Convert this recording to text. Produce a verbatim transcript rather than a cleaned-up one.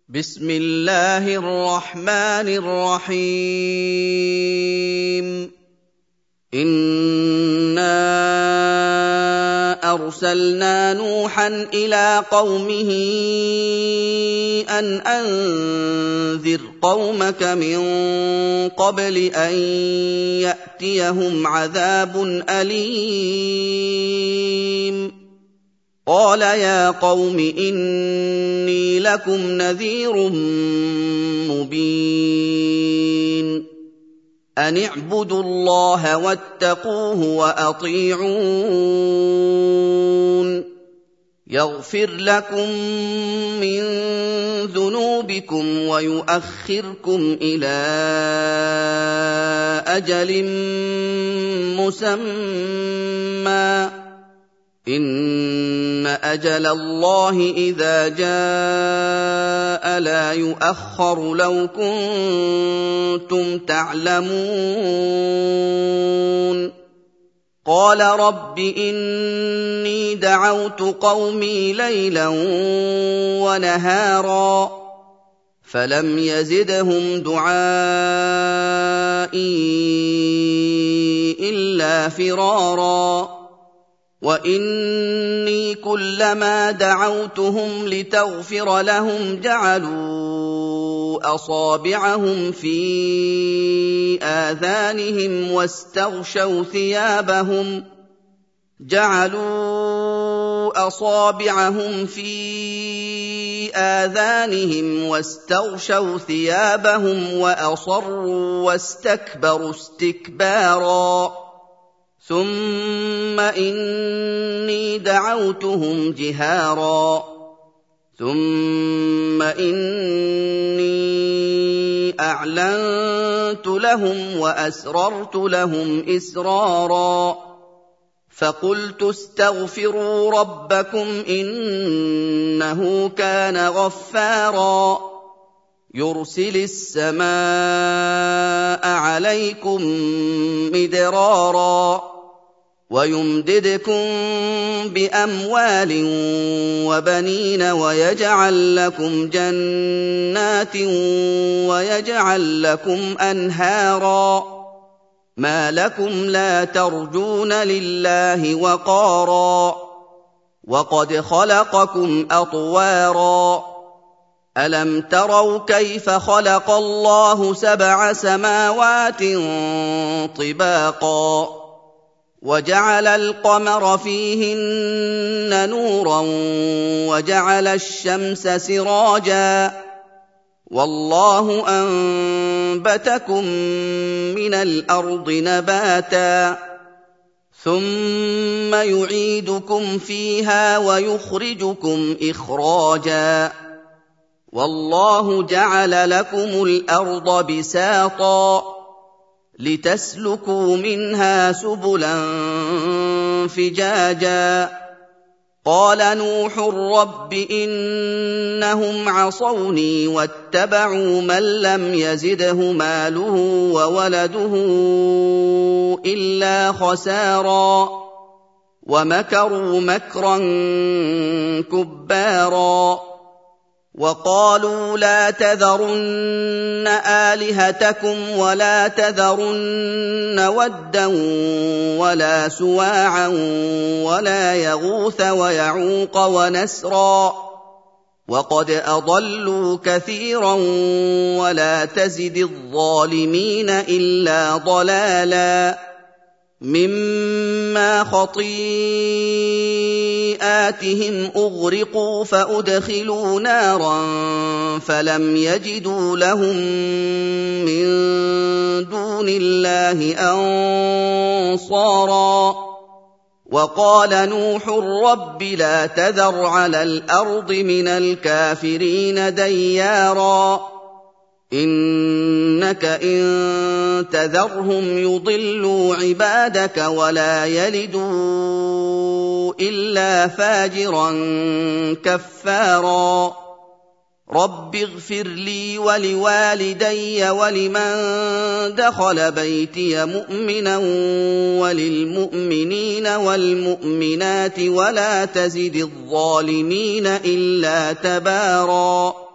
بسم الله الرحمن الرحيم إنا أرسلنا نوحا إلى قومه أن أنذر قومك من قبل أن يأتيهم عذاب أليم قال يا قوم إني لكم نذير مبين أن اعبدوا الله واتقوه وأطيعون يغفر لكم من ذنوبكم ويؤخركم إلى أجل مسمى إن أجل الله إذا جاء لا يؤخر لو كنتم تعلمون قال رب إني دعوت قومي ليلا ونهارا فلم يزدهم دعائي إلا فرارا وإني كلما دعوتهم لتغفر لهم جعلوا أصابعهم في آذانهم واستغشوا ثيابهم جعلوا أصابعهم في آذانهم واستغشوا ثيابهم وأصروا واستكبروا استكبارا ثم إني دعوتهم جهارا ثم إني أعلنت لهم وأسررت لهم إسرارا فقلت استغفروا ربكم إنه كان غفارا يرسل السماء عليكم مدرارا ويمددكم بأموال وبنين ويجعل لكم جنات ويجعل لكم أنهارا ما لكم لا ترجون لله وقارا وقد خلقكم أطوارا ألم تروا كيف خلق الله سبع سماوات طباقا وجعل القمر فيهن نورا وجعل الشمس سراجا والله أنبتكم من الأرض نباتا ثم يعيدكم فيها ويخرجكم إخراجا والله جعل لكم الأرض بساطا لتسلكوا منها سبلا فجاجا قال نوح رب إنهم عصوني واتبعوا من لم يزده ماله وولده إلا خسارا ومكروا مكرا كبارا وقالوا لا تذرن آلهتكم ولا تذرن ودا ولا سواعا ولا يغوث ويعوق ونسرا وقد أضلوا كثيرا ولا تزد الظالمين إلا ضلالا مما خطيئاتهم أغرقوا فأدخلوا نارا فلم يجدوا لهم من دون الله أنصارا وقال نوح رب لا تذر على الأرض من الكافرين ديارا إنك إن تذرهم يضلوا عبادك ولا يلدوا إلا فاجرا كفارا رب اغفر لي ولوالدي ولمن دخل بيتي مؤمنا وللمؤمنين والمؤمنات ولا تزد الظالمين إلا تباراً